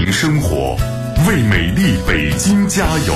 民生活，为美丽北京加油。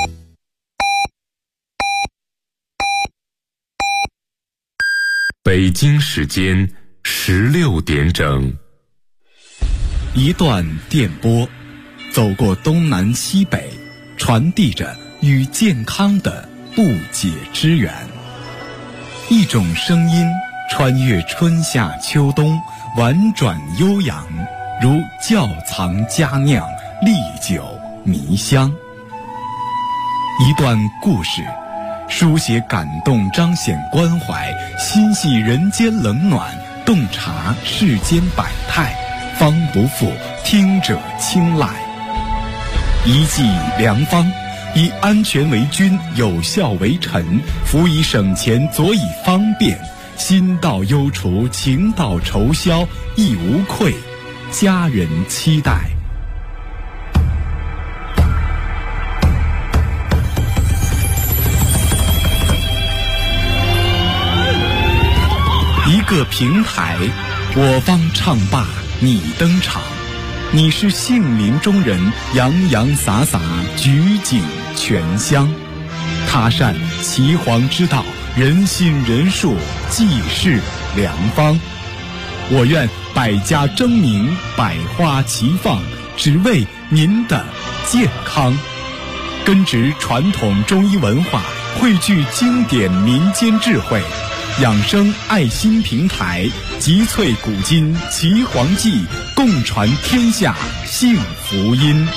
北京时间16点整。 一段电波，走过东南西北，传递着与健康的不解之缘。一种声音穿越春夏秋冬，婉转悠扬，如窖藏佳酿，历久弥香。一段故事，书写感动，彰显关怀，心系人间冷暖，洞察世间百态，方不负听者青睐。一剂良方，以安全为君，有效为臣，辅以省钱，佐以方便，心到忧除，情到愁消，亦无愧，家人期待。一个平台，我方唱罢你登场，你是杏林中人，洋洋洒洒，举景全香。他善岐黄之道，人心人术，济世良方。我愿百家争鸣，百花齐放，只为您的健康。根植传统中医文化，汇聚经典民间智慧，养生爱心平台，集萃古今岐黄记，共传天下幸福音。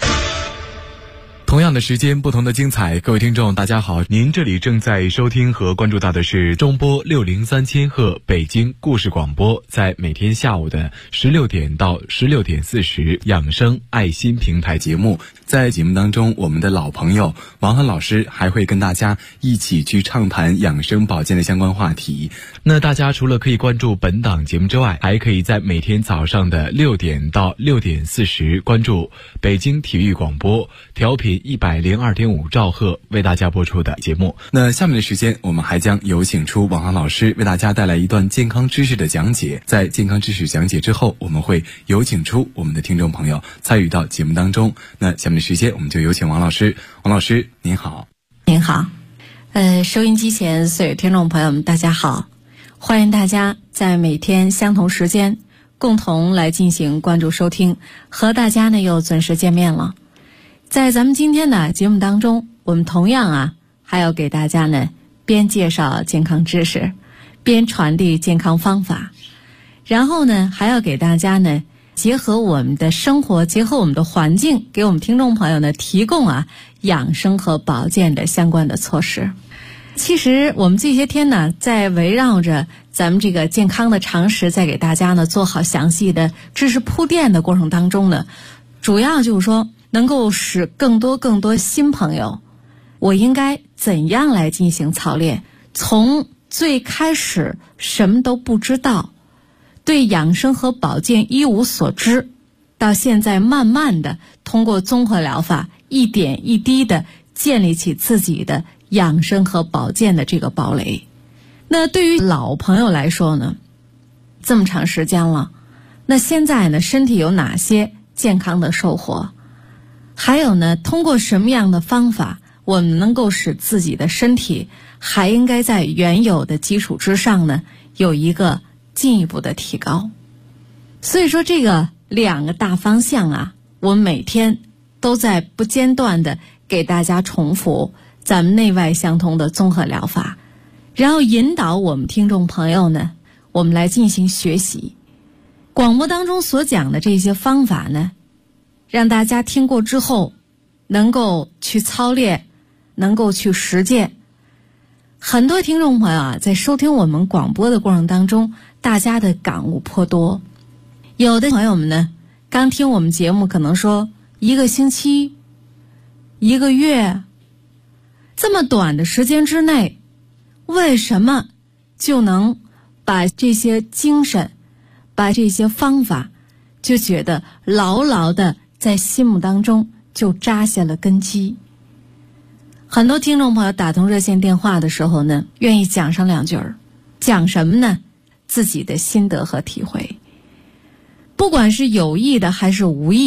同样的时间，不同的精彩。各位听众大家好，您这里正在收听和关注到的是中波603千赫北京故事广播，在每天下午的16点到16点40养生爱心平台节目。在节目当中，我们的老朋友王涵老师还会跟大家一起去畅谈养生保健的相关话题。那大家除了可以关注本档节目之外，还可以在每天早上的6点到6点40关注北京体育广播，调频102.5兆赫为大家播出的节目。那下面的时间，我们还将有请出王涵老师为大家带来一段健康知识的讲解。在健康知识讲解之后，我们会有请出我们的听众朋友参与到节目当中。那下面的时间，我们就有请王老师。王老师您好。 您好。收音机前所有听众朋友们大家好，欢迎大家在每天相同时间共同来进行关注收听，和大家呢又准时见面了。在咱们今天的节目当中，我们同样还要给大家呢边介绍健康知识，边传递健康方法，然后呢还要给大家呢结合我们的生活，结合我们的环境，给我们听众朋友呢提供养生和保健的相关的措施。其实我们这些天呢，在围绕着咱们这个健康的常识，在给大家呢做好详细的知识铺垫的过程当中呢，主要就是说能够使更多新朋友，我应该怎样来进行操练，从最开始什么都不知道，对养生和保健一无所知，到现在慢慢的通过综合疗法一点一滴的建立起自己的养生和保健的这个堡垒。那对于老朋友来说呢，这么长时间了，那现在呢身体有哪些健康的收获，还有呢通过什么样的方法我们能够使自己的身体还应该在原有的基础之上呢有一个进一步的提高。所以说这个两个大方向我们每天都在不间断的给大家重复咱们内外相通的综合疗法，然后引导我们听众朋友呢我们来进行学习。广播当中所讲的这些方法呢，让大家听过之后能够去操练，能够去实践。很多听众朋友在收听我们广播的过程当中，大家的感悟颇多。有的朋友们呢刚听我们节目，可能说1个星期1个月，这么短的时间之内，为什么就能把这些精神，把这些方法就觉得牢牢的在心目当中就扎下了根基。很多听众朋友打通热线电话的时候呢，愿意讲上2句儿，讲什么呢？自己的心得和体会。不管是有意的还是无意的，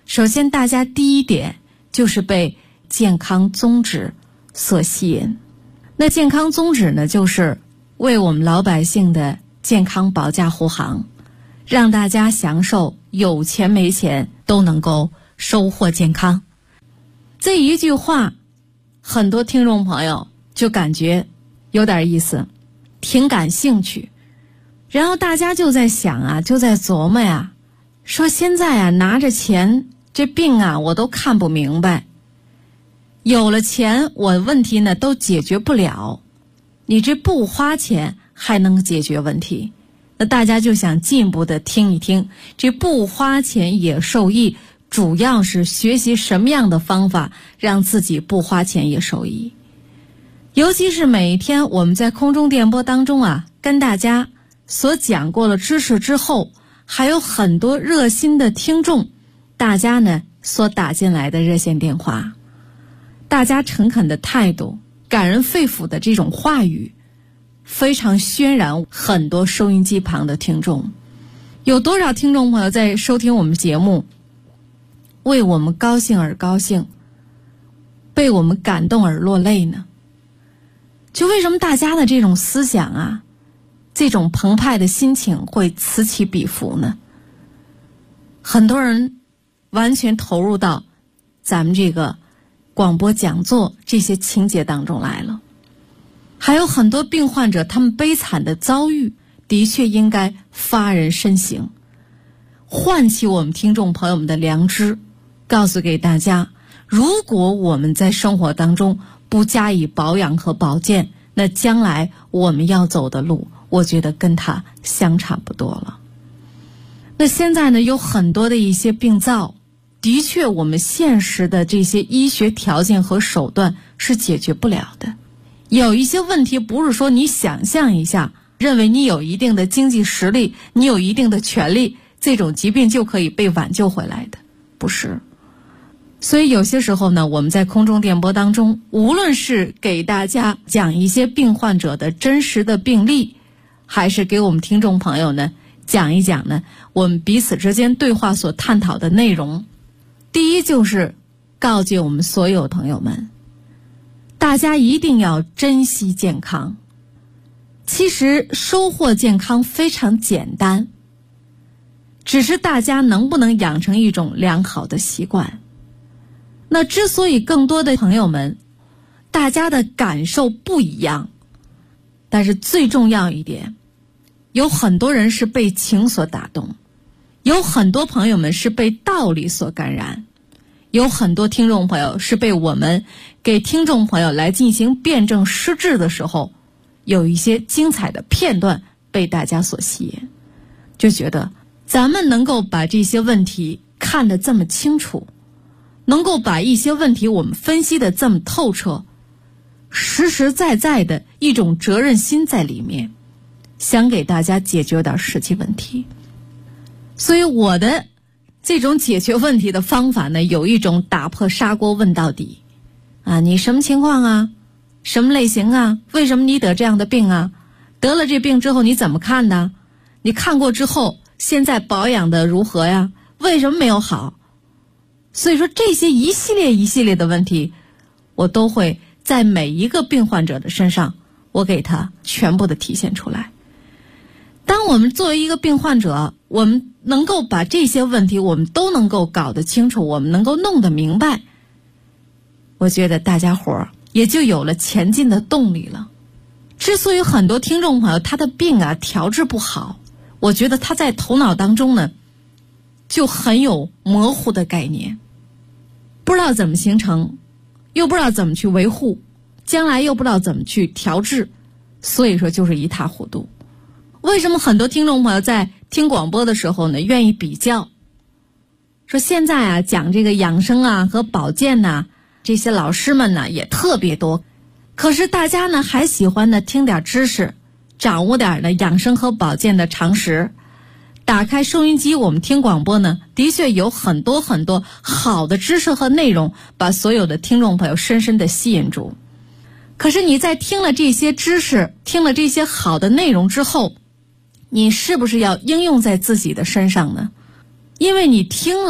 首先大家第一点就是被健康宗旨所吸引。那健康宗旨呢，就是为我们老百姓的健康保驾护航，让大家享受有钱没钱都能够收获健康。这一句话，很多听众朋友就感觉有点意思，挺感兴趣。然后大家就在想啊，就在琢磨呀，说现在啊拿着钱，这病啊我都看不明白，有了钱我问题呢都解决不了，你这不花钱还能解决问题？那大家就想进一步的听一听，这不花钱也受益，主要是学习什么样的方法让自己不花钱也受益。尤其是每一天我们在空中电波当中啊，跟大家所讲过了知识之后，还有很多热心的听众，大家呢所打进来的热线电话，大家诚恳的态度，感人肺腑的这种话语，非常渲染很多收音机旁的听众。有多少听众朋友在收听我们节目，为我们高兴而高兴，被我们感动而落泪呢？就为什么大家的这种思想啊，这种澎湃的心情会此起彼伏呢？很多人完全投入到咱们这个广播讲座这些情节当中来了。还有很多病患者，他们悲惨的遭遇的确应该发人深省，唤起我们听众朋友们的良知，告诉给大家，如果我们在生活当中不加以保养和保健，那将来我们要走的路，我觉得跟它相差不多了。那现在呢，有很多的一些病灶，的确我们现实的这些医学条件和手段是解决不了的。有一些问题不是说你想象一下，认为你有一定的经济实力，你有一定的权利，这种疾病就可以被挽救回来的，不是。所以有些时候呢，我们在空中电波当中，无论是给大家讲一些病患者的真实的病例，还是给我们听众朋友呢讲一讲呢我们彼此之间对话所探讨的内容，第一就是告诫我们所有朋友们，大家一定要珍惜健康。其实收获健康非常简单，只是大家能不能养成一种良好的习惯。那之所以更多的朋友们大家的感受不一样，但是最重要一点，有很多人是被情所打动，有很多朋友们是被道理所感染，有很多听众朋友是被我们给听众朋友来进行辩证施治的时候，有一些精彩的片段被大家所吸引，就觉得咱们能够把这些问题看得这么清楚，能够把一些问题我们分析得这么透彻，实实在在的一种责任心在里面，想给大家解决点实际问题。所以我的这种解决问题的方法呢，有一种打破砂锅问到底啊，你什么情况啊，什么类型啊，为什么你得这样的病啊，得了这病之后你怎么看的，你看过之后现在保养的如何呀，为什么没有好。所以说这些一系列的问题，我都会在每一个病患者的身上，我给他全部的体现出来。当我们作为一个病患者，我们能够把这些问题我们都能够搞得清楚，我们能够弄得明白，我觉得大家伙也就有了前进的动力了。之所以很多听众朋友他的病啊调治不好，我觉得他在头脑当中呢就很有模糊的概念，不知道怎么形成，又不知道怎么去维护，将来又不知道怎么去调治，所以说就是一塌糊涂。为什么很多听众朋友在听广播的时候呢愿意比较，说现在啊讲这个养生啊和保健呐，这些老师们呢也特别多，可是大家呢还喜欢呢听点知识，掌握点呢养生和保健的常识。打开收音机我们听广播呢，的确有很多好的知识和内容把所有的听众朋友深深的吸引住。可是你在听了这些知识，听了这些好的内容之后，你是不是要应用在自己的身上呢？因为你听了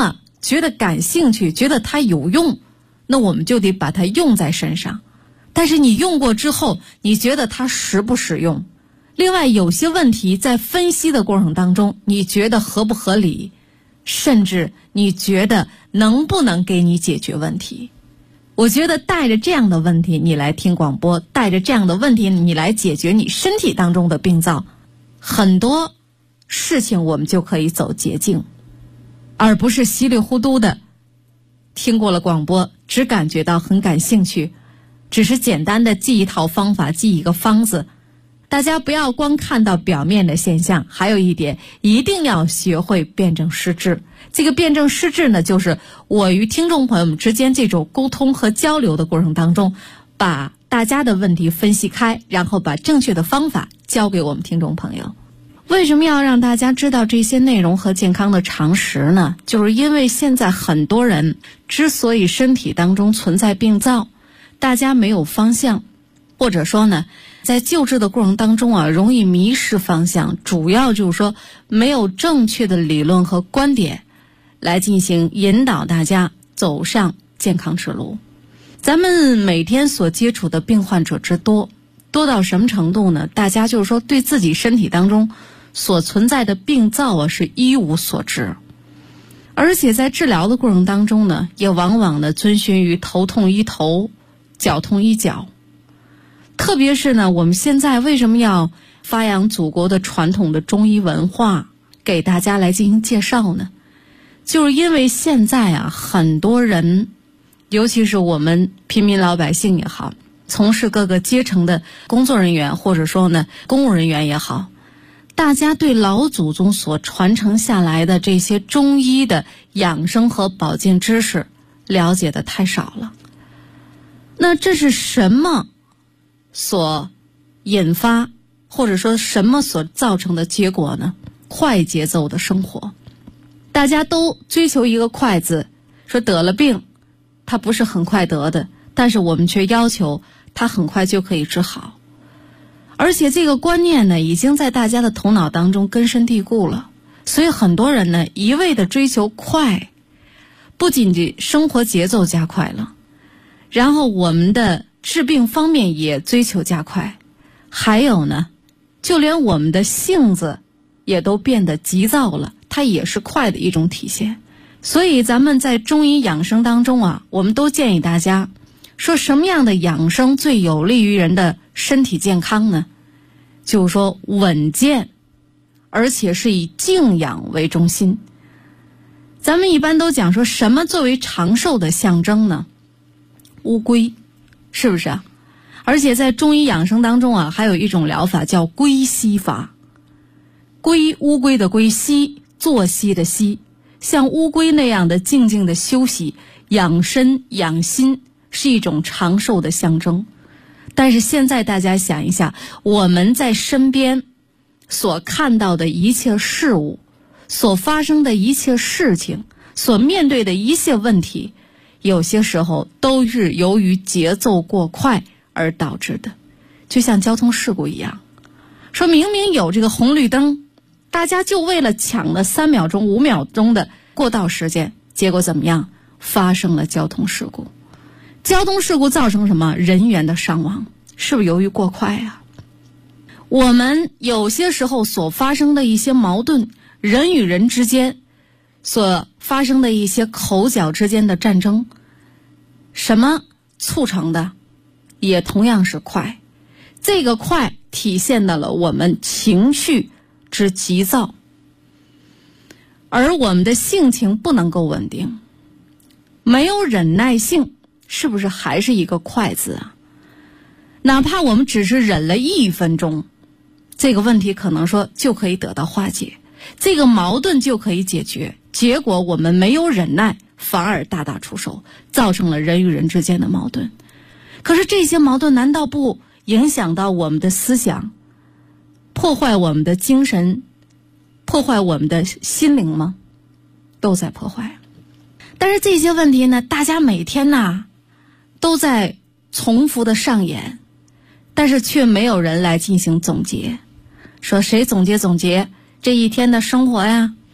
觉得感兴趣，觉得它有用，那我们就得把它用在身上。但是你用过之后，你觉得它实不实用？另外，有些问题在分析的过程当中，你觉得合不合理，甚至你觉得能不能给你解决问题？我觉得带着这样的问题你来听广播，带着这样的问题你来解决你身体当中的病灶，很多事情我们就可以走捷径，而不是稀里糊涂的听过了广播，只感觉到很感兴趣，只是简单的记一套方法，记一个方子。大家不要光看到表面的现象，还有一点，一定要学会辩证施治。这个辩证施治呢，就是我与听众朋友们之间这种沟通和交流的过程当中，把大家的问题分析开，然后把正确的方法教给我们听众朋友。为什么要让大家知道这些内容和健康的常识呢？就是因为现在很多人之所以身体当中存在病灶，大家没有方向，或者说呢，在救治的过程当中容易迷失方向，主要就是说没有正确的理论和观点来进行引导大家走上健康之路。咱们每天所接触的病患者之多，多到什么程度呢？大家就是说对自己身体当中所存在的病灶是一无所知，而且在治疗的过程当中呢，也往往呢遵循于头痛医头，脚痛医脚。特别是呢，我们现在为什么要发扬祖国的传统的中医文化，给大家来进行介绍呢？就是因为现在很多人，尤其是我们平民老百姓也好，从事各个阶层的工作人员，或者说呢公务人员也好，大家对老祖宗所传承下来的这些中医的养生和保健知识了解的太少了。那这是什么所引发，或者说什么所造成的结果呢？快节奏的生活，大家都追求一个快字，说得了病它不是很快得的，但是我们却要求它很快就可以治好。而且这个观念呢，已经在大家的头脑当中根深蒂固了，所以很多人呢一味的追求快，不仅仅生活节奏加快了，然后我们的治病方面也追求加快，还有呢，就连我们的性子也都变得急躁了，它也是快的一种体现。所以咱们在中医养生当中我们都建议大家说，什么样的养生最有利于人的身体健康呢？就是说稳健，而且是以静养为中心。咱们一般都讲说，什么作为长寿的象征呢？乌龟，是不是而且在中医养生当中还有一种疗法叫龟息法。龟，乌龟的龟，息，作息的息，像乌龟那样的静静的休息，养身养心，是一种长寿的象征。但是现在大家想一下，我们在身边所看到的一切事物，所发生的一切事情，所面对的一切问题，有些时候都是由于节奏过快而导致的。就像交通事故一样，说明明有这个红绿灯，大家就为了抢了3秒钟5秒钟的过道时间，结果怎么样？发生了交通事故。交通事故造成什么？人员的伤亡，是不是由于过快我们有些时候所发生的一些矛盾，人与人之间所发生的一些口角之间的战争，什么促成的？也同样是快。这个快体现到了我们情绪之急躁，而我们的性情不能够稳定，没有忍耐性，是不是还是一个快字哪怕我们只是忍了1分钟，这个问题可能说就可以得到化解，这个矛盾就可以解决。结果我们没有忍耐，反而大打出手，造成了人与人之间的矛盾。可是这些矛盾难道不影响到我们的思想，破坏我们的精神，破坏我们的心灵吗？都在破坏。但是这些问题呢，大家每天都在重复的上演，但是却没有人来进行总结。说谁总结这一天的生活呀？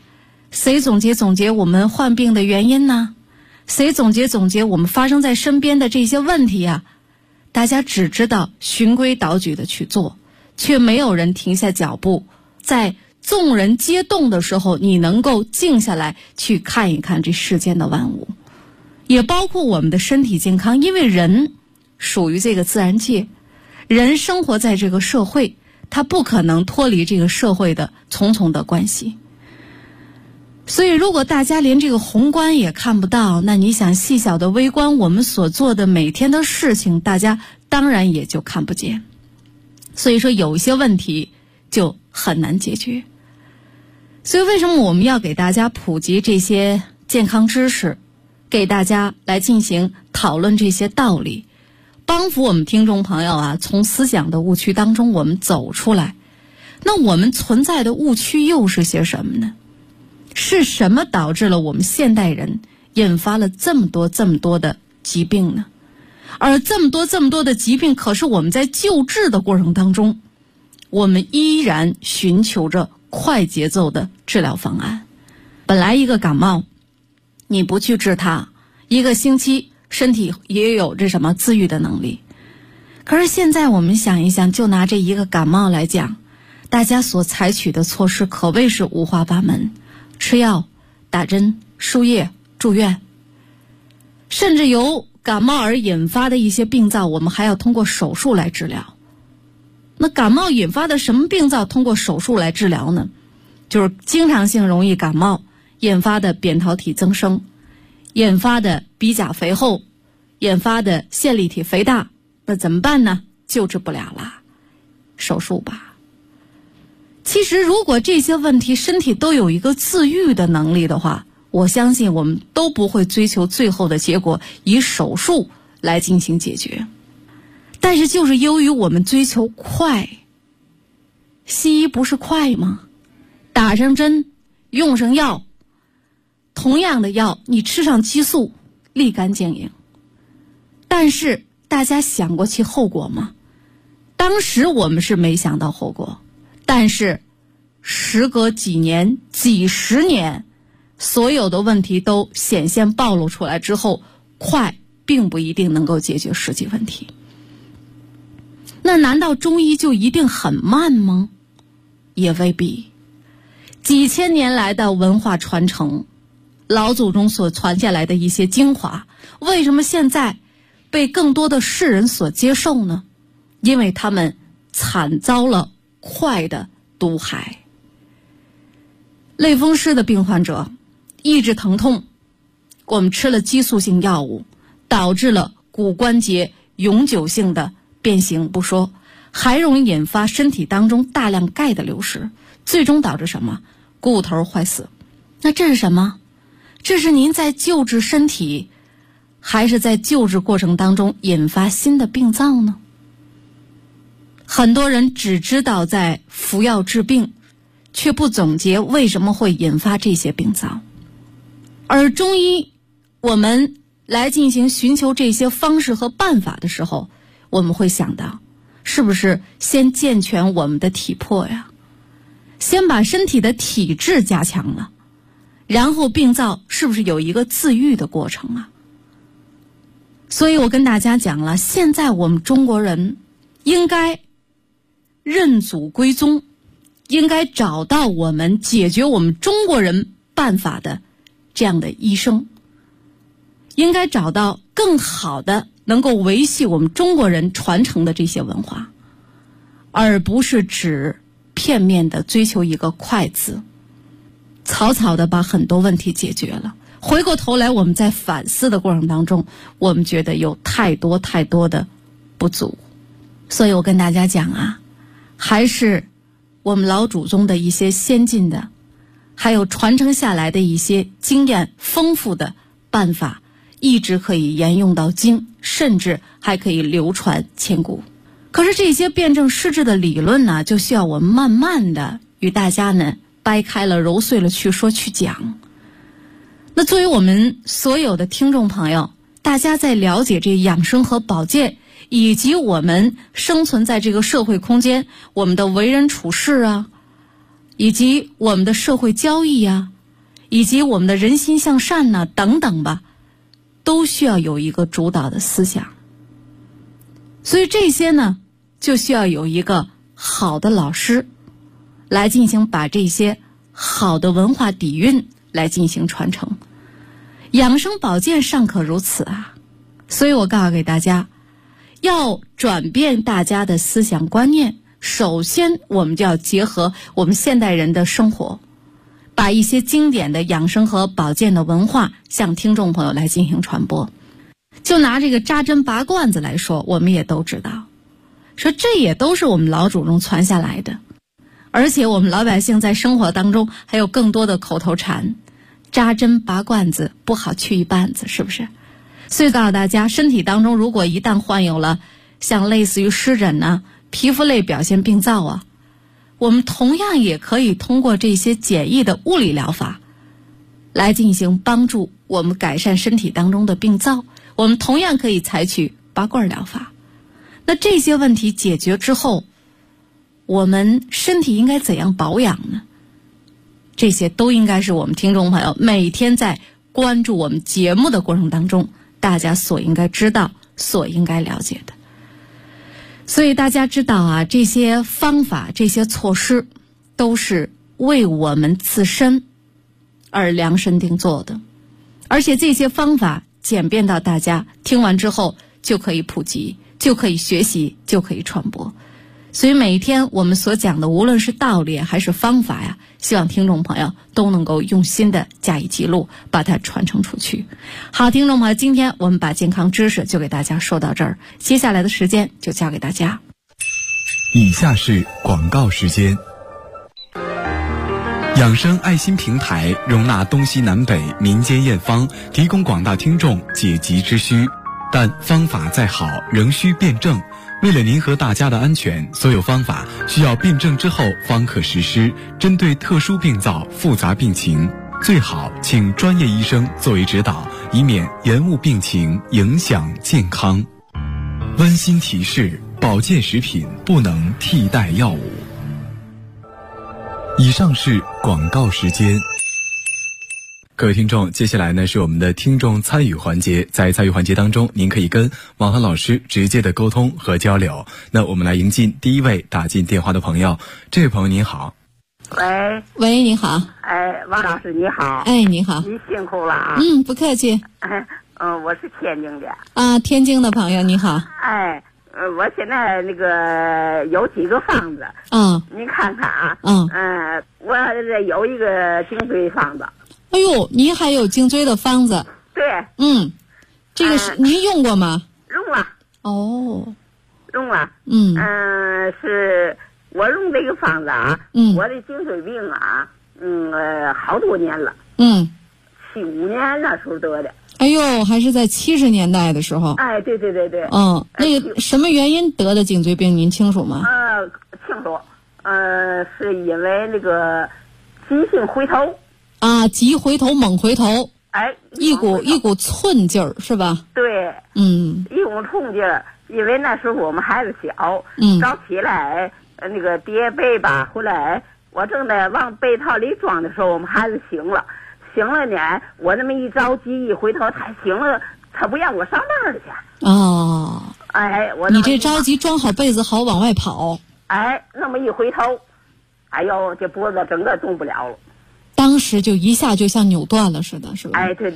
谁总结我们患病的原因呢？谁总结我们发生在身边的这些问题啊？大家只知道循规蹈矩的去做，却没有人停下脚步，在众人皆动的时候，你能够静下来去看一看这世间的万物，也包括我们的身体健康。因为人属于这个自然界，人生活在这个社会，他不可能脱离这个社会的重重的关系。所以如果大家连这个宏观也看不到，那你想细小的微观，我们所做的每天的事情，大家当然也就看不见。所以说有一些问题就很难解决。所以为什么我们要给大家普及这些健康知识，给大家来进行讨论这些道理，帮扶我们听众朋友啊，从思想的误区当中我们走出来。那我们存在的误区又是些什么呢？是什么导致了我们现代人引发了这么多的疾病呢？而这么多的疾病，可是我们在救治的过程当中，我们依然寻求着快节奏的治疗方案。本来一个感冒，你不去治它，1个星期身体也有这什么自愈的能力。可是现在我们想一想，就拿这一个感冒来讲，大家所采取的措施可谓是五花八门，吃药、打针、输液、住院，甚至由感冒而引发的一些病灶，我们还要通过手术来治疗。那感冒引发的什么病灶通过手术来治疗呢？就是经常性容易感冒引发的扁桃体增生，引发的鼻甲肥厚，引发的线粒体肥大。那怎么办呢？救治不了了，手术吧。其实如果这些问题身体都有一个自愈的能力的话，我相信我们都不会追求最后的结果以手术来进行解决。但是就是由于我们追求快，西医不是快吗？打上针，用上药，同样的药你吃上激素，立竿见影。但是大家想过其后果吗？当时我们是没想到后果，但是时隔几年、几十年，所有的问题都显现暴露出来之后，快并不一定能够解决实际问题。那难道中医就一定很慢吗？也未必。几千年来的文化传承，老祖宗所传下来的一些精华，为什么现在被更多的世人所接受呢？因为他们惨遭了快的毒害。类风湿的病患者抑制疼痛，我们吃了激素性药物，导致了骨关节永久性的变形不说，还容易引发身体当中大量钙的流失，最终导致什么？骨头坏死。那这是什么？这是您在救治身体，还是在救治过程当中引发新的病灶呢？很多人只知道在服药治病，却不总结为什么会引发这些病灶。而中医，我们来进行寻求这些方式和办法的时候，我们会想到，是不是先健全我们的体魄呀？先把身体的体质加强了，然后病灶是不是有一个自愈的过程啊？所以我跟大家讲了，现在我们中国人应该认祖归宗，应该找到我们解决我们中国人办法的这样的医生，应该找到更好的能够维系我们中国人传承的这些文化，而不是只片面的追求一个快字，草草的把很多问题解决了。回过头来我们在反思的过程当中，我们觉得有太多的不足。所以我跟大家讲啊，还是我们老祖宗的一些先进的，还有传承下来的一些经验丰富的办法，一直可以沿用到今，甚至还可以流传千古。可是这些辩证施治的理论呢，就需要我们慢慢的与大家呢掰开了揉碎了去说去讲。那作为我们所有的听众朋友，大家在了解这养生和保健，以及我们生存在这个社会空间，我们的为人处事啊，以及我们的社会交易啊， 以及我们的人心向善呢，等等吧，都需要有一个主导的思想。所以这些呢，就需要有一个好的老师来进行把这些好的文化底蕴来进行传承。养生保健尚可如此啊，所以我告诉给大家，要转变大家的思想观念，首先我们就要结合我们现代人的生活，把一些经典的养生和保健的文化向听众朋友来进行传播。就拿这个扎针拔罐子来说，我们也都知道，说这也都是我们老祖宗传下来的，而且我们老百姓在生活当中还有更多的口头禅，扎针拔罐子不好去一半子，是不是？所以告诉大家，身体当中如果一旦患有了像类似于湿疹啊、皮肤类表现病灶啊，我们同样也可以通过这些简易的物理疗法来进行帮助我们改善身体当中的病灶。我们同样可以采取拔罐疗法。那这些问题解决之后，我们身体应该怎样保养呢？这些都应该是我们听众朋友每天在关注我们节目的过程当中，大家所应该知道、所应该了解的。所以大家知道啊，这些方法、这些措施都是为我们自身而量身定做的，而且这些方法简便到大家听完之后就可以普及，就可以学习，就可以传播。所以每一天我们所讲的，无论是道理还是方法呀，希望听众朋友都能够用心的加以记录，把它传承出去。好，听众朋友，今天我们把健康知识就给大家说到这儿，接下来的时间就交给大家。 以下是广告时间。养生爱心平台容纳东西南北民间验方，提供广大听众解急之需，但方法再好仍需辩证。为了您和大家的安全，所有方法需要辩证之后方可实施。针对特殊病灶、复杂病情，最好请专业医生作为指导，以免延误病情，影响健康。温馨提示：保健食品不能替代药物。以上是广告时间。各位听众，接下来呢是我们的听众参与环节。在参与环节当中，您可以跟王涵老师直接的沟通和交流。那我们来迎进第一位打进电话的朋友。这位朋友您好。 喂，你好。 王老师你好。 你好。 你辛苦了啊。 不客气。 我是天津的。 啊，天津的朋友你好。 我现在那个有几个房子。您看看啊。我有一个颈椎房子。 哎呦，您还有颈椎的方子？ 对。 这个是您用过吗？ 用了。 哦。 用了。是我用这个方子啊。我的颈椎病啊，好多年了。75年那时候得的。 哎呦，还是在70年代的时候。 对。 那个什么原因得的颈椎病您清楚吗？ 清楚。是因为那个急性回头。 急回头猛回头。一股寸劲儿是吧？ 对。一股冲劲儿，因为那时候我们孩子小。早起来那个叠被吧，后来我正在往被套里装的时候，我们孩子醒了呢，我那么一着急一回头，他醒了，他不让我上班去。 你这着急装好被子好往外跑。 那么一回头，哎呦，这脖子整个动不了了。 当时就一下就像扭断了似的，是吧？ 对。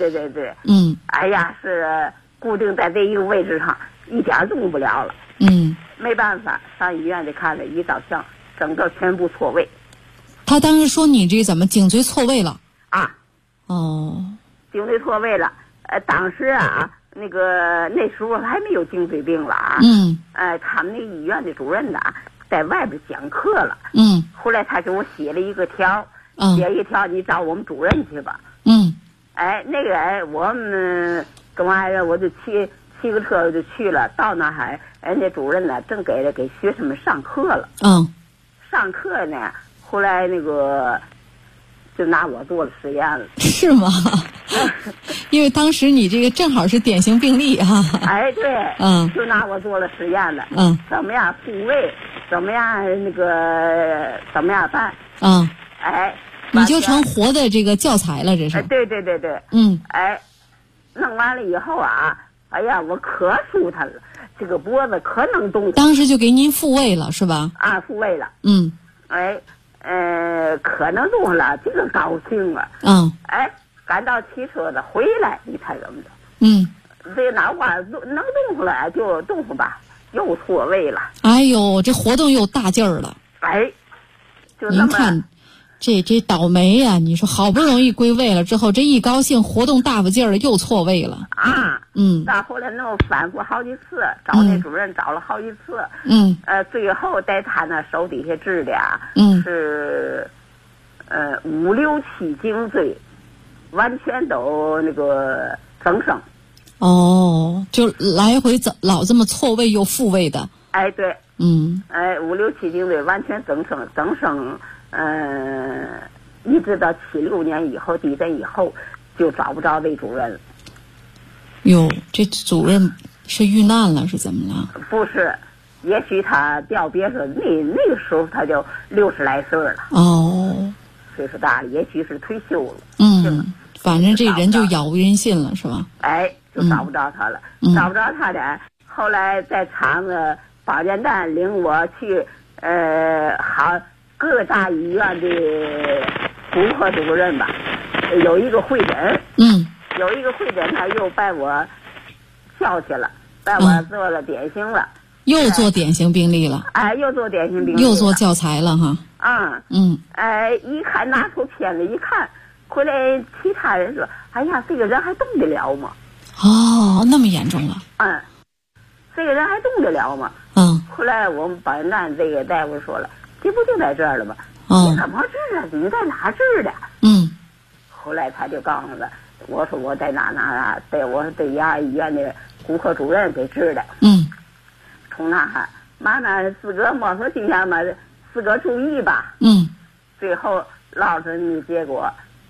是固定在这一个位置上，一点动不了了。没办法，上医院里看了，一照相，整个全部错位。 他当时说你这怎么颈椎错位了？ 颈椎错位了。当时啊，那时候还没有颈椎病了啊。他们那个医院的主任呐，在外边讲课了。后来他给我写了一个条。写一条，你找我们主任去吧。我们跟完了，我就骑个车就去了。到那还人家主任呢，正给学生们上课了。上课呢，后来那个就拿我做了实验了。 是吗？因为当时你这个正好是典型病例啊。 对。就拿我做了实验了。怎么样复位？怎么样那个怎么样办？ 你就成活的这个教材了，这是。 对对对对。弄完了以后啊，哎呀，我可舒坦了，这个脖子可能动。 当时就给您复位了，是吧？ 啊，复位了。可能动了，这个高兴啊。赶到骑车的回来，你猜怎么着？这脑瓜能动回来就动回吧，又错位了。 哎呦，这活动又大劲儿了。 就那么。 您看。这倒霉呀！你说好不容易归位了之后，这一高兴活动大发劲儿了，又错位了啊！到后来那么反复好几次，找那主任找了好几次，最后在他那手底下治的是5、6、7颈椎，完全都那个增生。 哦，就来回老这么错位又复位的。 对。5、6、7颈椎完全增生。一直到76年以后，地震以后，就找不着魏主任了。 哟，这主任是遇难了，是怎么了？ 不是，也许他调别说，那个时候他就60来岁了。岁数大了，也许是退休了。 反正这人就杳无音信了，是吧？ 就找不着他了，找不着他的。后来在厂子保健站领我去，各大医院的骨科主任吧，有一个会诊，有一个会诊，他又把我叫去了，把我做了典型了， 又做典型病例了， 又做典型病例了， 又做教材了哈。 一看拿出片子一看，回来其他人说：“哎呀，这个人还动得了吗？” 那么严重了。 这个人还动得了吗？后来我们保健站这个大夫说了。这不就在这儿了吗？你怎么治啊？你在哪治的？后来他就告诉我说我在哪，我是对牙医院的骨科主任给治的。从那慢慢自个摸索今天嘛，自个注意吧。最后落着你结果，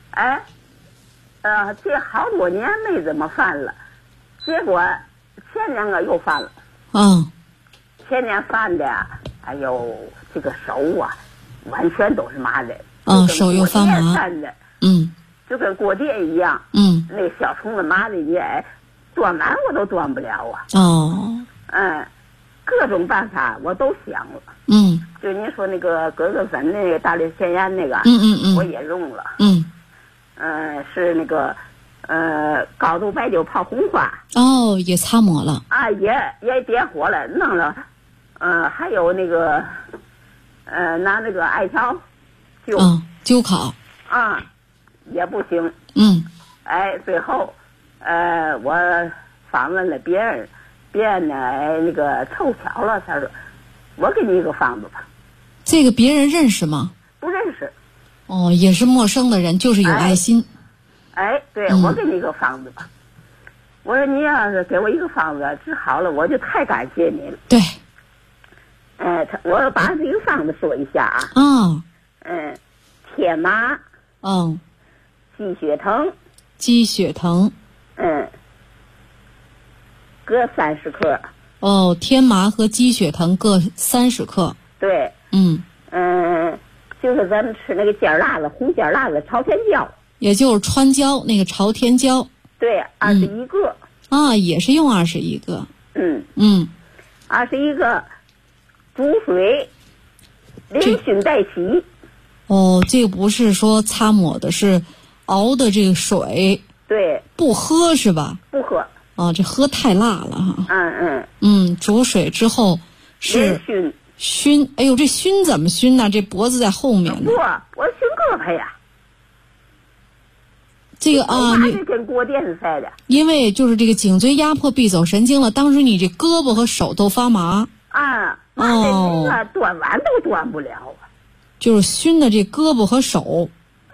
这好多年没怎么犯了，结果前年个又犯了。前年犯的，哎呦。这个手啊，完全都是麻的。 手又发麻。 就跟过电一样。那个小虫子麻的也，端完我都端不了啊。各种办法我都想了。就您说那个格格芬那个大力腺炎那个，我也用了。是那个高度白酒泡红花。 也擦抹了。 也点火了，弄了。还有那个。拿那个艾条灸烤也不行。最后我访问了别人呢那个凑巧了，他说我给你一个方子吧。 这个别人认识吗？ 不认识。 也是陌生的人，就是有爱心。 对，我给你一个方子吧。我说你要是给我一个方子治好了，我就太感谢你了。 对。 我把这个方子说一下啊。天麻。鸡血藤。各30克。 天麻和鸡血藤各30克。 对。就是咱们吃那个尖辣子、红尖辣子、朝天椒。 也就是川椒那个朝天椒。 对，21个。 也是用21个。 21个。煮水，连熏带洗。 这个不是说擦抹的，是熬的这个水。 对。 不喝是吧？ 不喝。 这喝太辣了哈。煮水之后是熏。哎呦，这熏怎么熏呢？这脖子在后面呢。 我熏胳膊呀。 这个你跟过电似的。 因为就是这个颈椎压迫臂走神经了，当时你这胳膊和手都发麻。 端完都端不了啊。 就是熏的这胳膊和手。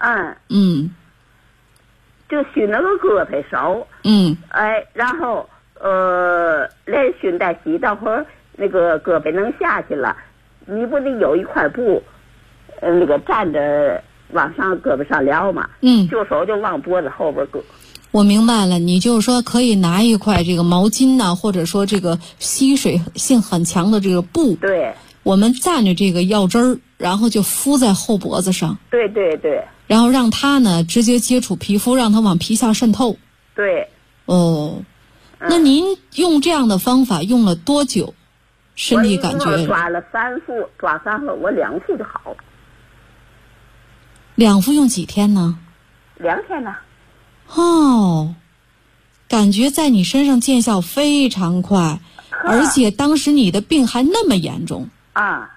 就熏那个胳膊手。然后连熏带洗，到会儿那个胳膊能下去了，你不得有一块布，那个站着往上胳膊上撩嘛。就手就往脖子后边搁。 我明白了，你就是说可以拿一块这个毛巾呢，或者说这个吸水性很强的这个布。 对。 我们蘸着这个药汁儿，然后就敷在后脖子上。 对对对。 然后让它呢直接接触皮肤，让它往皮下渗透。 对。 哦，那您用这样的方法用了多久？身体感觉？ 我抓了3副，我2副就好了。 2副用几天呢 ？2天呢。 哦，感觉在你身上见效非常快，而且当时你的病还那么严重啊。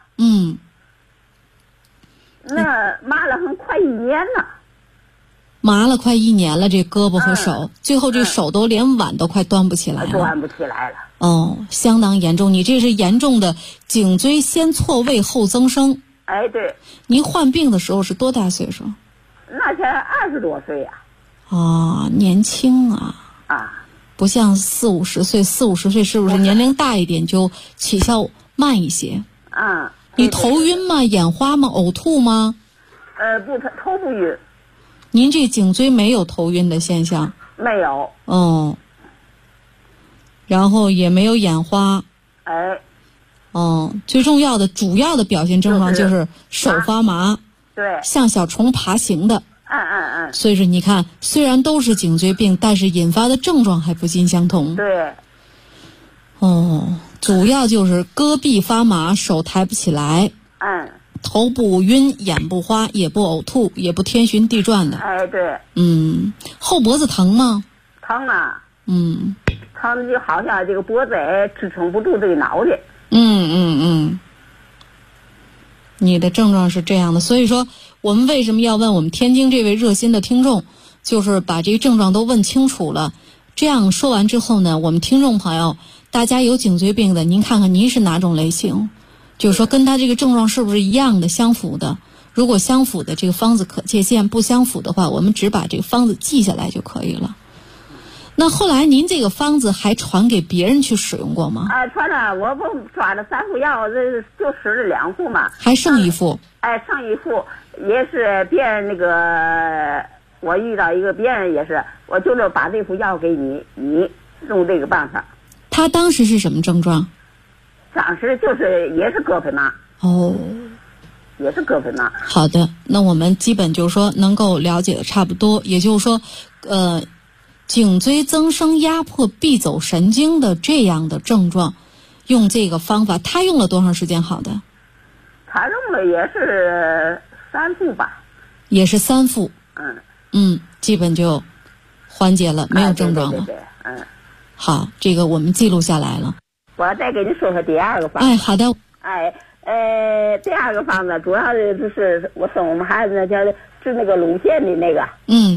那麻了很快1年了。 麻了快1年了，这胳膊和手，最后这手都连碗都快端不起来了。 端不起来了。 哦，相当严重。你这是严重的颈椎先错位后增生。 哎，对。 您患病的时候是多大岁数？ 那才20多岁呀。 啊，年轻啊。不像40-50岁，40-50岁是不是年龄大一点就起效慢一些？你头晕吗？眼花吗？呕吐吗？ 不，头不晕。 您这颈椎没有头晕的现象？ 没有。 然后也没有眼花。最重要的主要的表现症状就是手发麻。 对。 像小虫爬行的。所以说你看，虽然都是颈椎病，但是引发的症状还不尽相同。 对。 主要就是胳臂发麻，手抬不起来。头不晕，眼不花，也不呕吐，也不天旋地转的。 哎，对。 后脖子疼吗？ 疼啊。疼的就好像这个脖子支撑不住这个脑袋。 你的症状是这样的，所以说我们为什么要问我们天津这位热心的听众，就是把这个症状都问清楚了。这样说完之后呢，我们听众朋友，大家有颈椎病的，您看看您是哪种类型，就是说跟他这个症状是不是一样的、相符的。如果相符的，这个方子可借鉴；不相符的话，我们只把这个方子记下来就可以了。那后来您这个方子还传给别人去使用过吗？ 传了，我不抓了3副药，就使了2副嘛。 还剩1副。 剩1副也是别人那个，我遇到一个别人也是，我就是把这副药给你用这个办法。 他当时是什么症状？ 当时就是也是胳膊麻。也是胳膊麻。 好的，那我们基本就是说能够了解的差不多，也就是说，颈椎增生压迫臂走神经的这样的症状，用这个方法，他用了多长时间好的？ 他用了也是3副吧。也是 3副。基本就缓解了，没有症状了。 对。 好，这个我们记录下来了。 我再给你说说第2个方子。 好的。 第2个方子主要的就是我生我们孩子叫治那个乳腺的那个。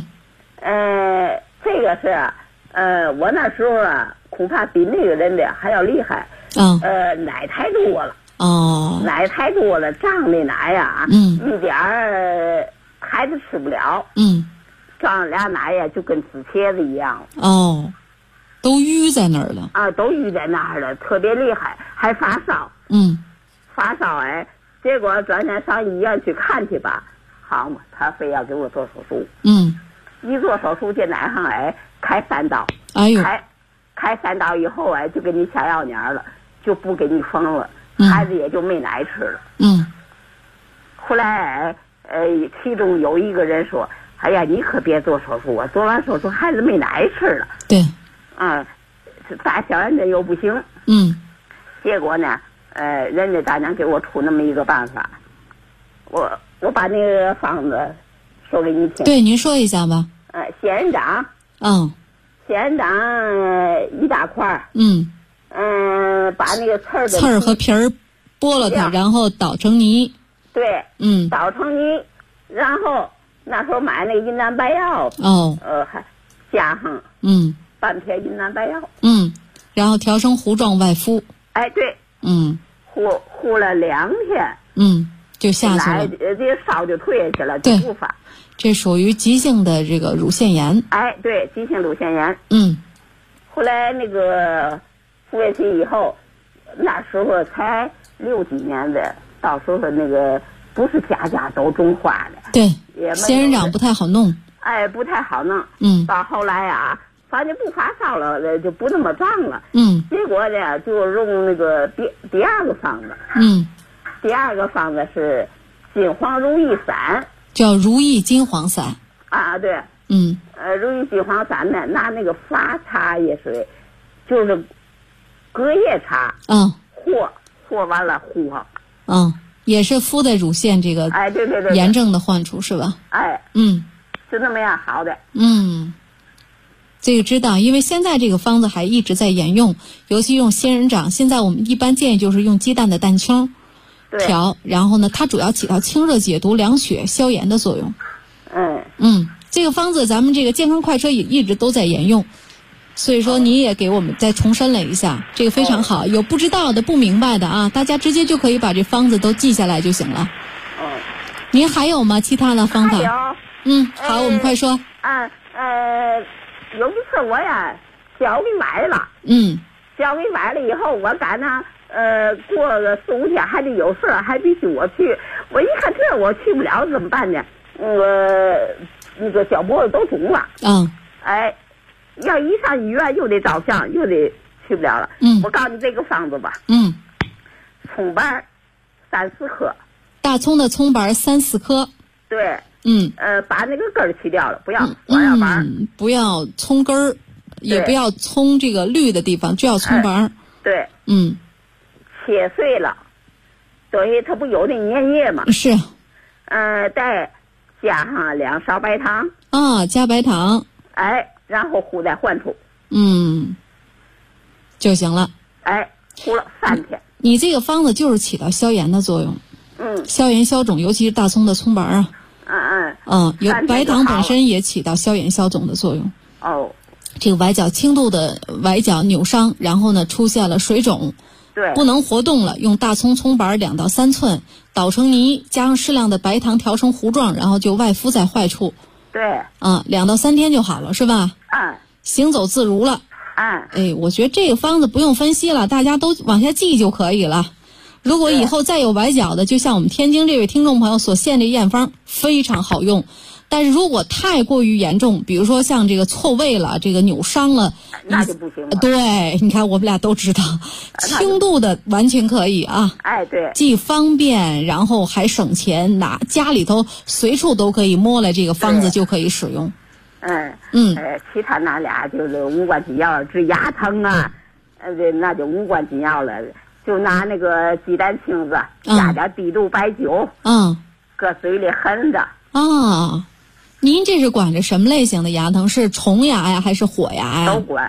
这个是我那时候恐怕比那个人的还要厉害。奶太多了。奶太多了，胀的奶呀，一点孩子吃不了。胀俩奶呀，就跟紫茄子一样。 都淤在那儿了。 都淤在那儿了，特别厉害，还发烧。发烧结果转天上医院去看去吧，好嘛，他非要给我做手术。一做手术这奶上开3刀。开3刀以后就给你下药镊了，就不给你缝了，孩子也就没奶吃了。后来其中有一个人说：“哎呀，你可别做手术啊！做完手术孩子没奶吃了。” 对。 大小人家又不行。结果呢，人家大娘给我出那么一个办法，我把那个方子说给你听。 对，您说一下吧。 仙人掌。仙人掌1大块。把那个刺儿和皮儿剥了它，然后捣成泥。 对。捣成泥，然后那时候买那个云南白药。还加上半片云南白药。 然后调成糊状外敷。 对。糊了2天。 就下去了。 这烧就退下去了，就不发。 这属于急性的这个乳腺炎。 对，急性乳腺炎。后来那个服下去以后，那时候才60几年的，到时候那个不是家家都种花的。 对，仙人掌不太好弄。 不太好弄。到后来反正不发烧了，就不那么胀了。结果呢，就用那个第2个方子。第2个方子是金黄如意散。 叫如意金黄散。 啊，对。如意金黄散呢，拿那个发茶也是，就是隔夜茶。和完了糊好。 也是敷在乳腺这个对炎症的患处是吧？ 就那么样好的。 这个知道，因为现在这个方子还一直在沿用，尤其用仙人掌。现在我们一般建议就是用鸡蛋的蛋清调，然后呢，它主要起到清热解毒、凉血、消炎的作用。这个方子咱们这个健康快车也一直都在沿用，所以说你也给我们再重申了一下，这个非常好。有不知道的、不明白的啊，大家直接就可以把这方子都记下来就行了。您还有吗？其他的方法？好，我们快说。 有一次我呀脚给崴了。脚给崴了以后，我赶上过个4、5天还得有事，还必须我去。我一看这我去不了怎么办呢？那个脚脖子都肿了。要一上医院又得照相，又得去不了了。我告诉你这个方子吧。葱瓣3、4颗。 大葱的葱瓣3、4颗。 对。把那个根儿去掉了，不要黄芽瓣。 不要葱根儿，也不要葱这个绿的地方，就要葱瓣。 对。切碎了，所以它不有那粘液吗？ 是。 再加上2勺白糖。 加白糖。 然后糊在患处。 就行了。 糊了3天。 你这个方子就是起到消炎的作用。消炎消肿，尤其是大葱的葱瓣啊。有白糖本身也起到消炎消肿的作用。这个崴脚轻度的崴脚扭伤，然后呢出现了水肿，不能活动了，用大葱葱瓣2到3寸捣成泥，加上适量的白糖调成糊状，然后就外敷在坏处。2到3天就好了，是吧？行走自如了。我觉得这个方子不用分析了，大家都往下记就可以了。如果以后再有崴脚的，就像我们天津这位听众朋友所献这验方非常好用。但是如果太过于严重，比如说像这个错位了，这个扭伤了， 那就不行了。 对，你看我们俩都知道，轻度的完全可以啊。 对， 既方便，然后还省钱，拿家里头随处都可以摸来这个方子就可以使用。 其他那俩就是无关紧要，治牙疼啊，那就无关紧要了。就拿那个鸡蛋清子，加点低度白酒，搁嘴里含着。 您这是管着什么类型的牙疼？是虫牙呀，还是火牙呀？ 都管。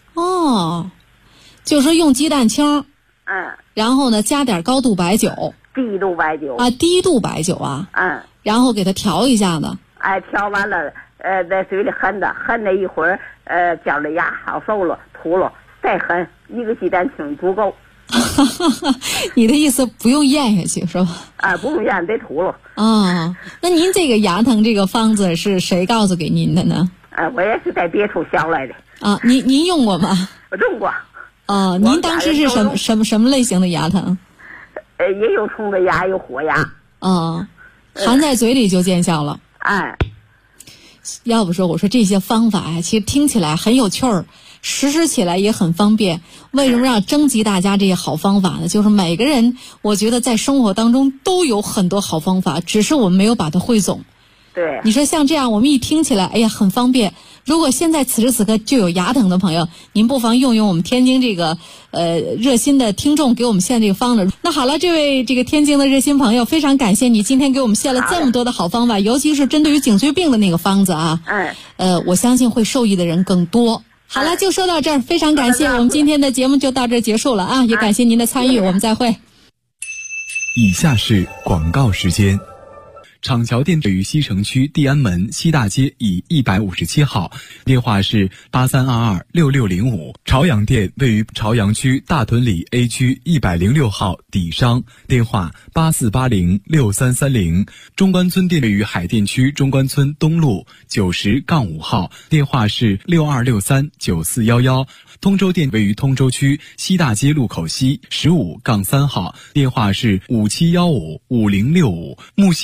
就是用鸡蛋清，然后呢加点高度白酒， 低度白酒低度白酒啊，然后给它调一下子。 调完了，在嘴里含着一会儿，嚼着牙好受了，吐了，再含1个鸡蛋清足够。 你的意思不用咽下去是吧？ 不用咽，得吐了。 那您这个牙疼这个方子是谁告诉给您的呢？ 我也是在别处学来的。 您用过吗？ 我用过。 您当时是什么类型的牙疼？ 也有虫子牙，有火牙。 含在嘴里就见效了。要不说我说这些方法呀，其实听起来很有趣儿，实施起来也很方便。为什么要征集大家这些好方法呢？就是每个人我觉得在生活当中都有很多好方法，只是我们没有把它汇总。你说像这样我们一听起来很方便。如果现在此时此刻就有牙疼的朋友，您不妨用我们天津这个热心的听众给我们献这个方子。那好了，这位这个天津的热心朋友，非常感谢你今天给我们献了这么多的好方法，尤其是针对于颈椎病的那个方子啊。我相信会受益的人更多。好了，就说到这儿，非常感谢，我们今天的节目就到这儿结束了啊！也感谢您的参与，我们再会。 以下是广告时间。厂桥店位于西城区地安门西大街以157号，电话是83226605。朝阳店位于朝阳区大屯里 A 区106号底商，电话84806330。中关村店位于海淀区中关村东路90-5号，电话是62639411。通州店位于通州区西大街路口西15-3号，电话是57155065。木樨园店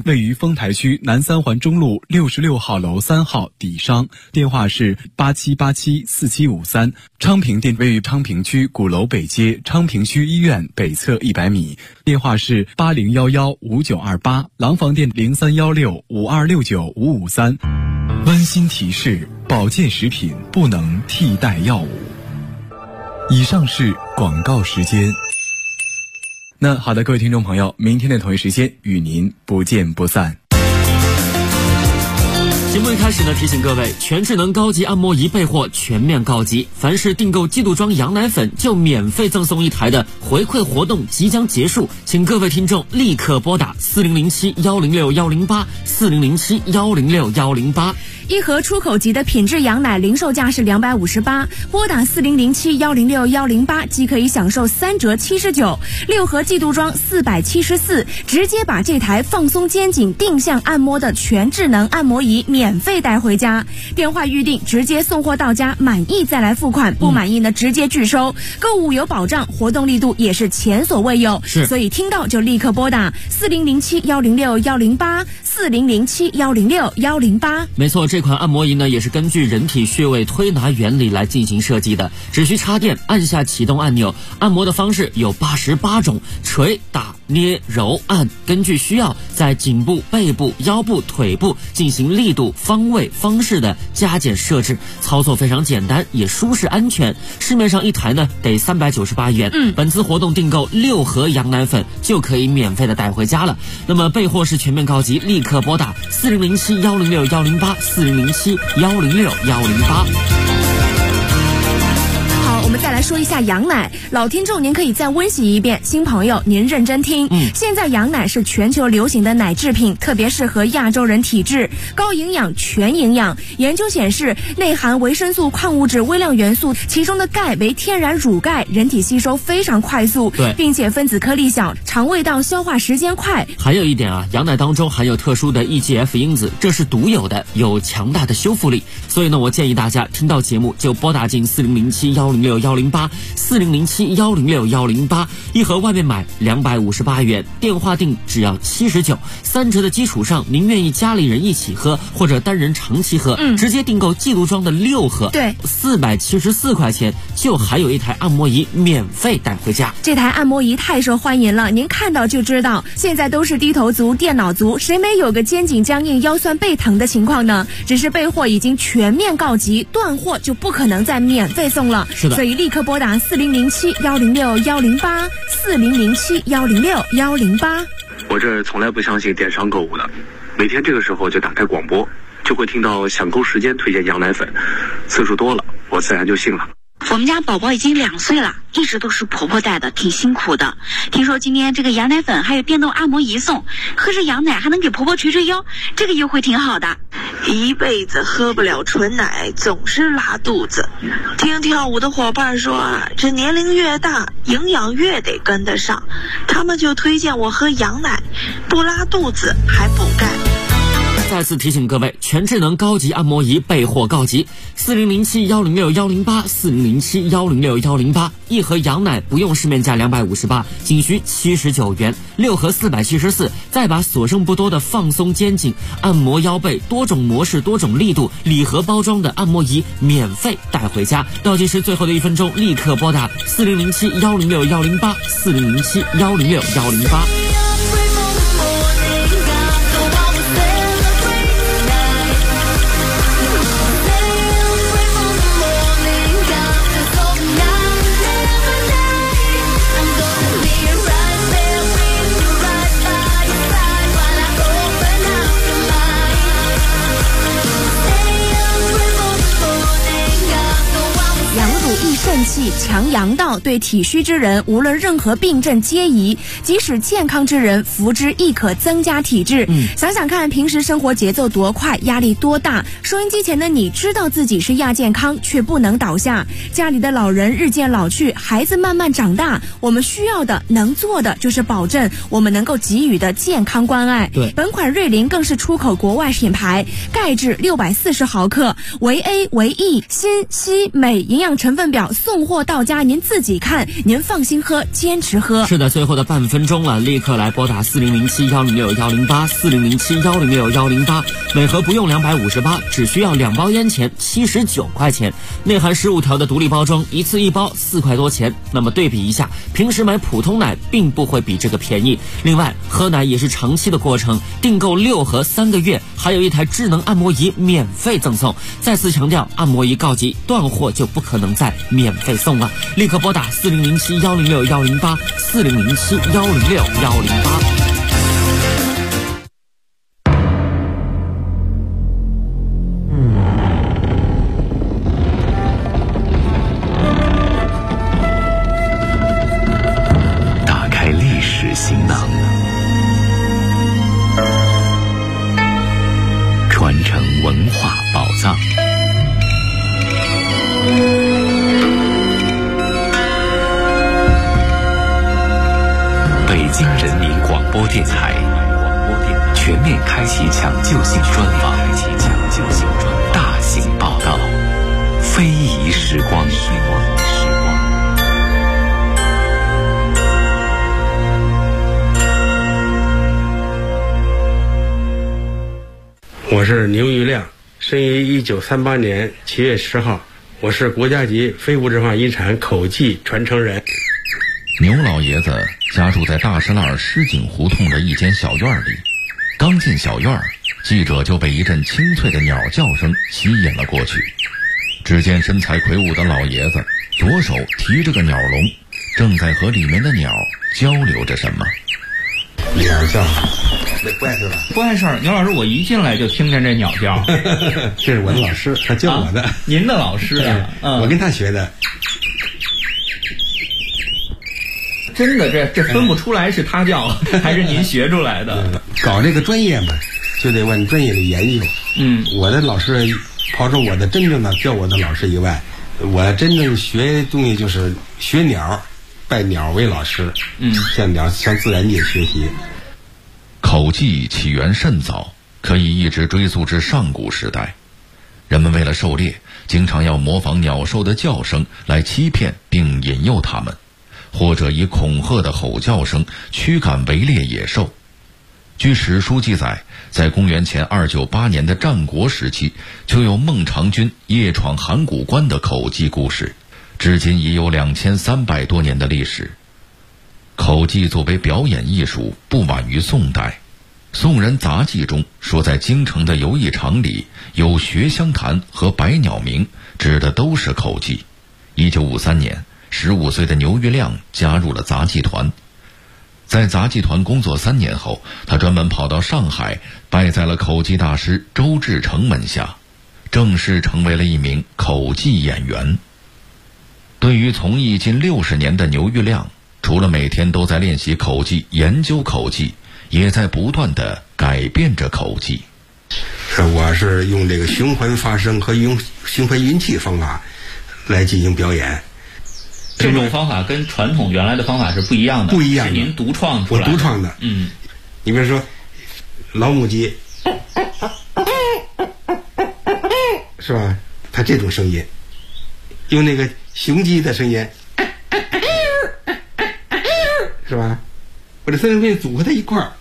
店位于丰台区南三环中路66号楼3号底商，电话是87874753。昌平店位于昌平区鼓楼北街昌平区医院北侧100米，电话是80115928。廊坊店031652695553。温馨提示：保健食品不能替代药物。以上是广告时间。那好的，各位听众朋友，明天的同一时间与您不见不散。 节目一开始呢，提醒各位，全智能高级按摩仪备货全面告急，凡是订购季度装羊奶粉就免费赠送1台的回馈活动即将结束，请各位听众立刻拨打4007106108 4007106108。 一盒出口级的品质羊奶零售价是258，拨打4007106108即可以享受3折79，6盒季度装474，直接把这台放松肩颈定向按摩的全智能按摩仪免费带回家。电话预定，直接送货到家，满意再来付款，不满意呢直接拒收。购物有保障，活动力度也是前所未有，所以听到就立刻拨打4007106108 4007106108。 没错，这款按摩仪呢也是根据人体穴位推拿原理来进行设计的，只需插电按下启动按钮，按摩的方式有88种，捶打捏揉按，根据需要在颈部、背部、腰部、腿部进行力度、方位、方式的加减设置，操作非常简单，也舒适安全。市面上1台呢得398元，本次活动订购6盒羊奶粉就可以免费的带回家了。那么备货是全面告急，立刻拨打4007106108 4007106108。 我们再来说一下羊奶，老听众您可以再温习一遍，新朋友您认真听。现在羊奶是全球流行的奶制品，特别适合亚洲人体质，高营养全营养。研究显示，内含维生素、矿物质、微量元素，其中的钙为天然乳钙，人体吸收非常快速，并且分子颗粒小，肠胃道消化时间快。 还有一点啊，羊奶当中含有特殊的 EGF 因子，这是独有的，有强大的修复力。所以呢，我建议大家听到节目就拨打进4007106108 4007106108，一盒外面买258元，电话订只要79，3折的基础上，您愿意家里人一起喝或者单人长期喝，直接订购季度装的6盒，对，474块钱就还有1台按摩仪免费带回家。 这台按摩仪太受欢迎了，您看到就知道，现在都是低头族、电脑族，谁没有个肩颈僵硬、腰酸背疼的情况呢？只是备货已经全面告急，断货就不可能再免费送了。 是的， 所以立刻拨打4007106108 4007106108。 我这从来不相信电商购物的，每天这个时候就打开广播，就会听到抢购时间推荐羊奶粉，次数多了，我自然就信了。 我们家宝宝已经2岁了，一直都是婆婆带的，挺辛苦的。听说今天这个羊奶粉还有电动按摩仪送，喝着羊奶还能给婆婆捶捶腰，这个优惠挺好的。 一辈子喝不了纯奶，总是拉肚子。听跳舞的伙伴说啊，这年龄越大，营养越得跟得上，他们就推荐我喝羊奶，不拉肚子还补钙。 再次提醒各位，全智能高级按摩仪备货告急，4007106108 4007106108，一盒羊奶不用市面价258，仅需79元，6盒474，再把所剩不多的放松肩颈、按摩腰背、多种模式、多种力度、礼盒包装的按摩仪免费带回家。倒计时最后的1分钟，立刻拨打4007106108 4007106108。 肾气强阳道，对体虚之人无论任何病症皆宜，即使健康之人服之亦可增加体质。想想看，平时生活节奏多快，压力多大，收音机前的你知道自己是亚健康，却不能倒下。家里的老人日渐老去，孩子慢慢长大，我们需要的能做的就是保证我们能够给予的健康关爱。 对， 本款瑞林更是出口国外品牌，钙质640毫克，维 A 维 E 锌硒镁营养成分表送货到家，您自己看，您放心喝，坚持喝。 是的，最后的半分钟了，立刻来拨打4007-106-108，4007-106-108，每盒不用258，只需要2包烟钱79块钱，内含15条的独立包装，一次1包4块多钱。那么对比一下，平时买普通奶并不会比这个便宜。另外，喝奶也是长期的过程，订购6盒3个月，还有一台智能按摩仪免费赠送。再次强调，按摩仪告急，断货就不可能再免费送了。立刻拨打4007-106-108，4007-106-108。 打开历史行囊，传承文化宝藏。北京人民广播电台全面开启抢救性专访，大型报道，非遗时光。 我是牛玉亮，生于1938年7月10号，我是国家级非物质文化遗产口技传承人。 牛老爷子家住在大石栏狮井胡同的一间小院里，刚进小院，记者就被一阵清脆的鸟叫声吸引了过去。只见身材魁梧的老爷子左手提着个鸟笼，正在和里面的鸟交流着什么。 鸟叫，那不碍事吧？ 不碍事儿。牛老师，我一进来就听见这鸟叫。 这是我的老师，他教我的。 您的老师啊？ 我跟他学的。 真的，这分不出来是他教还是您学出来的。 搞这个专业嘛，就得往专业里研究。我的老师刨出我的真正的教我的老师以外，我真正学东西就是学鸟，拜鸟为老师。向鸟向自然界学习。 口技起源甚早，可以一直追溯至上古时代。人们为了狩猎，经常要模仿鸟兽的叫声来欺骗并引诱它们，或者以恐吓的吼叫声驱赶围猎野兽。据史书记载，在公元前298年的战国时期，就有孟尝君夜闯函谷关的口技故事，至今已有2300多年的历史。口技作为表演艺术，不晚于宋代。宋人杂记中说，在京城的游艺场里有学香坛和百鸟鸣，指的都是口技。1953年，15岁的牛玉亮加入了杂技团。在杂技团工作3年后，他专门跑到上海，拜在了口技大师周志成门下，正式成为了一名口技演员。对于从艺近60年的牛玉亮，除了每天都在练习口技、研究口技，也在不断地改变着口技。 我是用这个循环发声和用循环运气方法来进行表演。 这种方法跟传统原来的方法是不一样的， 不一样的， 是您独创出来的。 我独创的。你比如说老母鸡，是吧？它这种声音，用那个雄鸡的声音，是吧？我这三种声音组合在一块儿，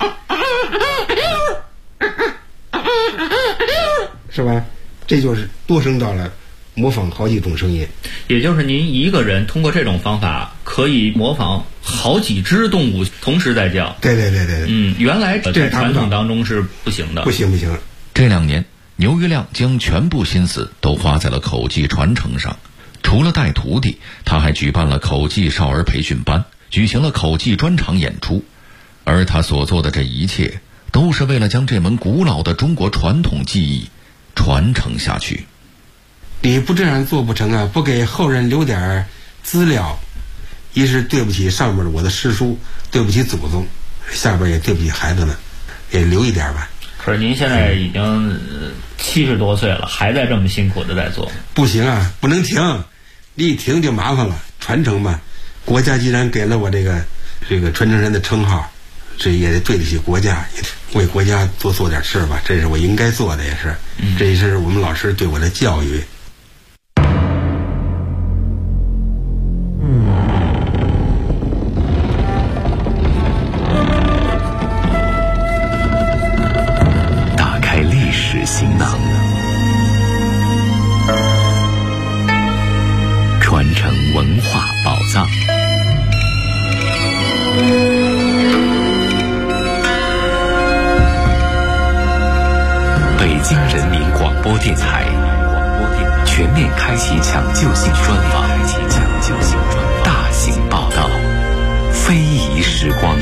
是吧？这就是多声道了，模仿好几种声音。 也就是您一个人通过这种方法可以模仿好几只动物同时在叫。 对。 原来在传统当中是不行的。 不行。 这2年，牛玉亮将全部心思都花在了口技传承上。除了带徒弟，他还举办了口技少儿培训班，举行了口技专场演出。而他所做的这一切，都是为了将这门古老的中国传统技艺传承下去。 你不这样做不成啊！不给后人留点资料，一是对不起上面的我的师叔，对不起祖宗，下边也对不起孩子们，也留一点吧。 可是您现在已经70多岁了，还在这么辛苦的在做。 不行啊，不能停，你一停就麻烦了。传承嘛，国家既然给了我这个传承人的称号，这也得对得起国家，也为国家多做点事吧，这是我应该做的，也是，这也是我们老师对我的教育。 承文化宝藏。北京人民广播电台全面开启抢救性专访，大型报道，非遗时光。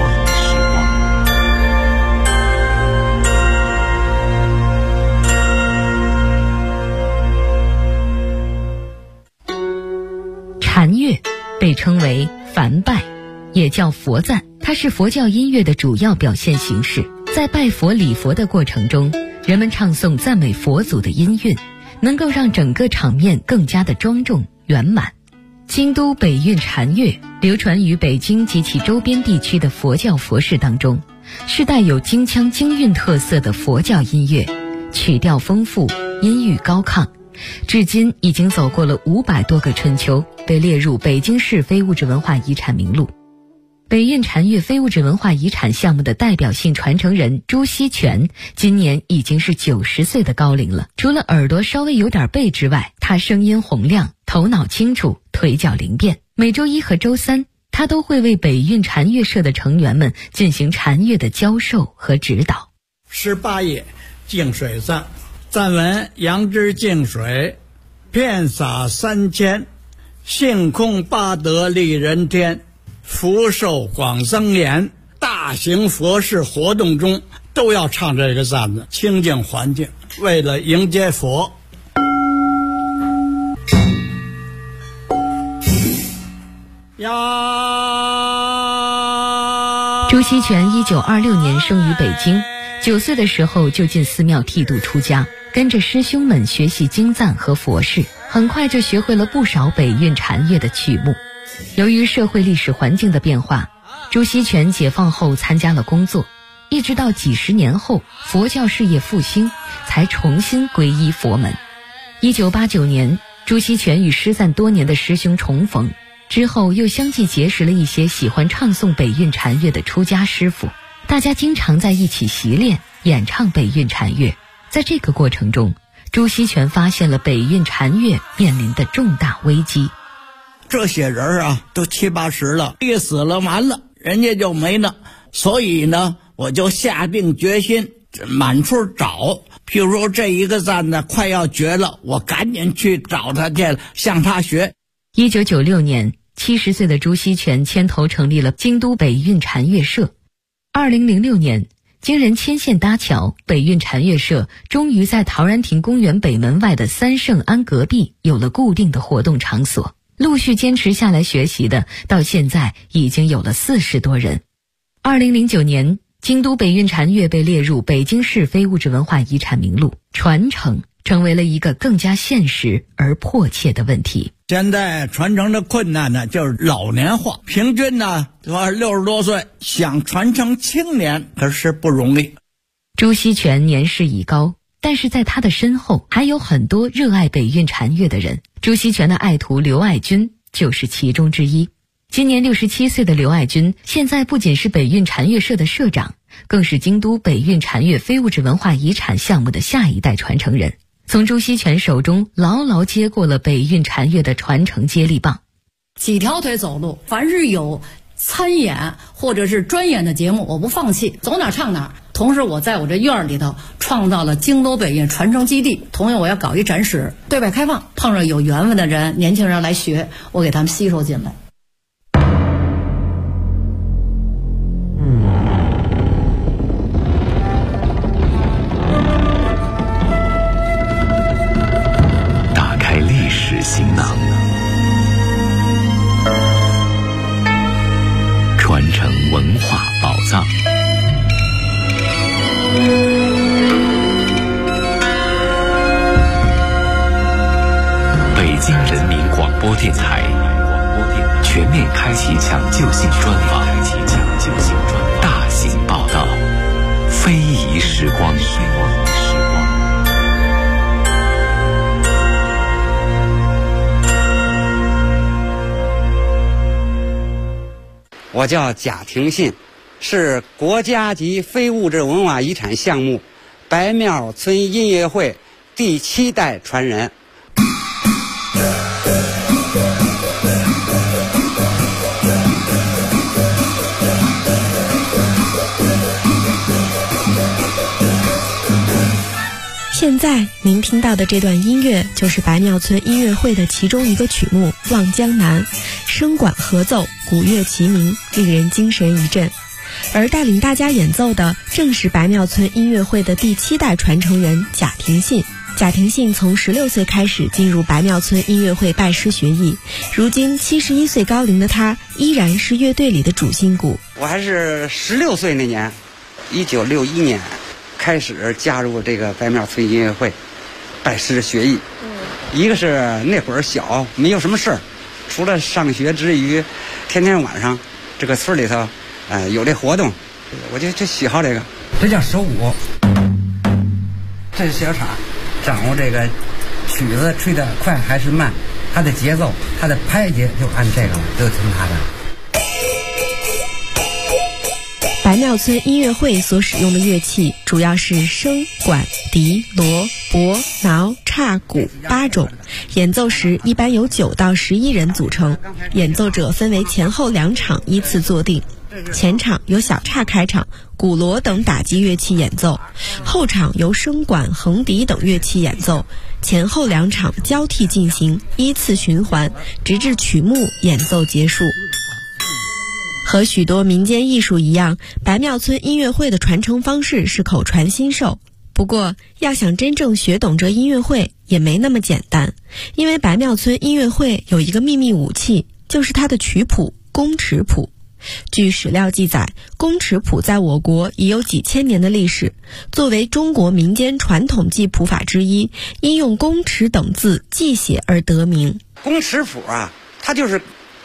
禅乐被称为梵拜，也叫佛赞，它是佛教音乐的主要表现形式。在拜佛礼佛的过程中，人们唱诵赞美佛祖的音韵，能够让整个场面更加的庄重圆满。京都北韵禅乐流传于北京及其周边地区的佛教佛事当中，是带有京腔京韵特色的佛教音乐，曲调丰富，音域高亢，至今已经走过了500多个春秋，被列入北京市非物质文化遗产名录。北韵禅乐非物质文化遗产项目的代表性传承人朱锡全今年已经是90岁的高龄了。除了耳朵稍微有点背之外，他声音洪亮，头脑清楚，腿脚灵便。每周1和周3，他都会为北韵禅乐社的成员们进行禅乐的教授和指导。 18页净水赞，赞文：杨枝净水，遍洒3000，性空八德利人天，福寿广增延。大型佛事活动中都要唱这个赞子，清净环境，为了迎接佛。 朱锡全1926年生于北京，9岁的时候就进寺庙剃度出家，跟着师兄们学习经赞和佛事，很快就学会了不少北韵禅乐的曲目。由于社会历史环境的变化，朱锡全解放后参加了工作，一直到几十年后佛教事业复兴，才重新皈依佛门。1989年，朱锡全与失散多年的师兄重逢，之后又相继结识了一些喜欢唱诵北韵禅乐的出家师傅，大家经常在一起习练演唱北韵禅乐。在这个过程中，朱锡全发现了北韵禅乐面临的重大危机。 这些人啊，都70、80了，一死了完了，人家就没了。所以呢，我就下定决心满处找。譬如说这一个赞呢快要绝了，我赶紧去找他去，向他学。 1996年，70岁的朱锡全牵头成立了京都北韵禅乐社。2006年，经人牵线搭桥，北韵禅乐社终于在陶然亭公园北门外的三圣庵隔壁有了固定的活动场所。陆续坚持下来学习的，到现在已经有了40多人。2009年，京都北韵禅乐被列入北京市非物质文化遗产名录，传承成为了一个更加现实而迫切的问题。 现在传承的困难呢，就是老年化，平均呢60多岁，想传承青年可是不容易。 朱锡全年事已高，但是在他的身后还有很多热爱北韵禅乐的人。朱锡全的爱徒刘爱军就是其中之一。今年67岁的刘爱军，现在不仅是北韵禅乐社的社长，更是京都北韵禅乐非物质文化遗产项目的下一代传承人，从朱锡全手中牢牢接过了北韵禅乐的传承接力棒。 几条腿走路，凡是有参演或者是专演的节目，我不放弃，走哪唱哪。同时我在我这院里头创造了京都北韵传承基地，同样我要搞一展示，对外开放，碰上有缘分的人，年轻人来学，我给他们吸收进来。 打开历史行囊，传承文化宝藏。北京人民广播电台全面开启抢救性专访，大型报道，非遗时光。 我叫贾廷信，是国家级非物质文化遗产项目白庙村音乐会第7代传人。 现在您听到的这段音乐就是白庙村音乐会的其中一个曲目《望江南》，声管合奏，鼓乐齐鸣，令人精神一振。而带领大家演奏的正是白庙村音乐会的第7代传承人贾廷信。贾廷信从16岁开始进入白庙村音乐会拜师学艺，如今71岁高龄的他依然是乐队里的主心骨。 我还是16岁那年，1961年开始加入这个白庙村音乐会，拜师学艺。一个是那会儿小，没有什么事儿，除了上学之余，天天晚上这个村里头，有这活动，我就喜好这个。这叫手鼓，这是小叉。掌握这个曲子吹得快还是慢，它的节奏，它的拍节就按这个了，就听它的。 白庙村音乐会所使用的乐器主要是笙、管、笛、锣、钹、挠、叉、鼓8种，演奏时一般由9到11人组成，演奏者分为前后2场依次坐定。前场由小叉开场，鼓锣等打击乐器演奏，后场由笙管、横笛等乐器演奏，前后2场交替进行，依次循环，直至曲目演奏结束。和许多民间艺术一样，白庙村音乐会的传承方式是口传心授。不过，要想真正学懂这音乐会也没那么简单，因为白庙村音乐会有一个秘密武器，就是它的曲谱公尺谱。据史料记载，公尺谱在我国已有几千年的历史，作为中国民间传统记谱法之一，因用公尺等字记写而得名。 公尺谱啊，它就是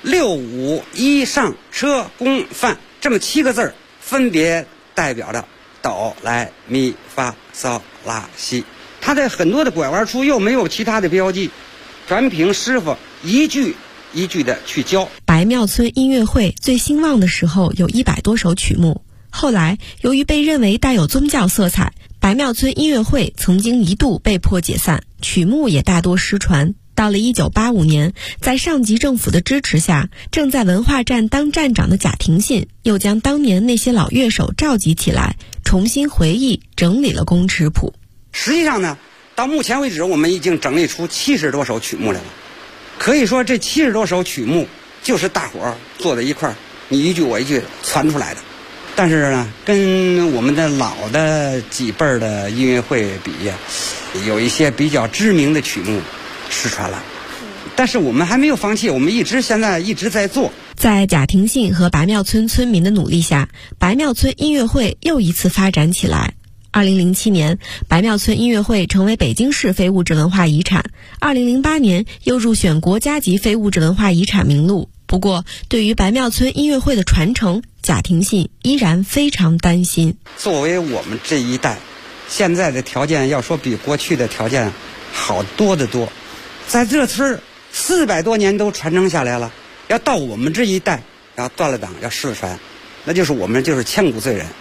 6、5、1上车公范这么7个字，分别代表着哆来咪发嗦拉西。它在很多的拐弯处又没有其他的标记，全凭师傅一句一句的去教。 白庙村音乐会最兴旺的时候有100多首曲目，后来由于被认为带有宗教色彩，白庙村音乐会曾经一度被迫解散，曲目也大多失传。到了1985年，在上级政府的支持下，正在文化站当站长的贾廷信又将当年那些老乐手召集起来，重新回忆整理了公尺谱。 实际上呢，到目前为止我们已经整理出70多首曲目来了。可以说这70多首曲目就是大伙儿坐在一块儿，你一句我一句传出来的。但是呢，跟我们的老的几辈儿的音乐会比呀，有一些比较知名的曲目失传了。但是我们还没有放弃，我们现在一直在做。 在贾廷信和白庙村村民的努力下，白庙村音乐会又一次发展起来。2007年，白庙村音乐会成为北京市非物质文化遗产。2008年又入选国家级非物质文化遗产名录。不过，对于白庙村音乐会的传承，贾廷信依然非常担心。 作为我们这一代，现在的条件要说比过去的条件好多得多。在这村400多年都传承下来了，要到我们这一代要断了档，要失传，那就是我们就是千古罪人。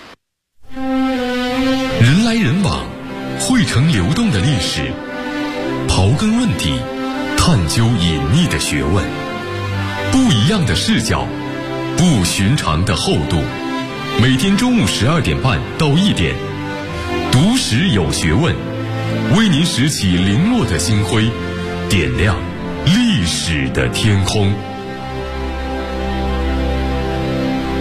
人来人往，汇成流动的历史，刨根问底，探究隐秘的学问，不一样的视角，不寻常的厚度。每天中午12点半到1点，读史有学问，为您拾起零落的星辉，点亮历史的天空。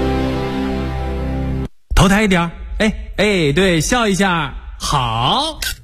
头抬一点，哎，对，笑一下，好。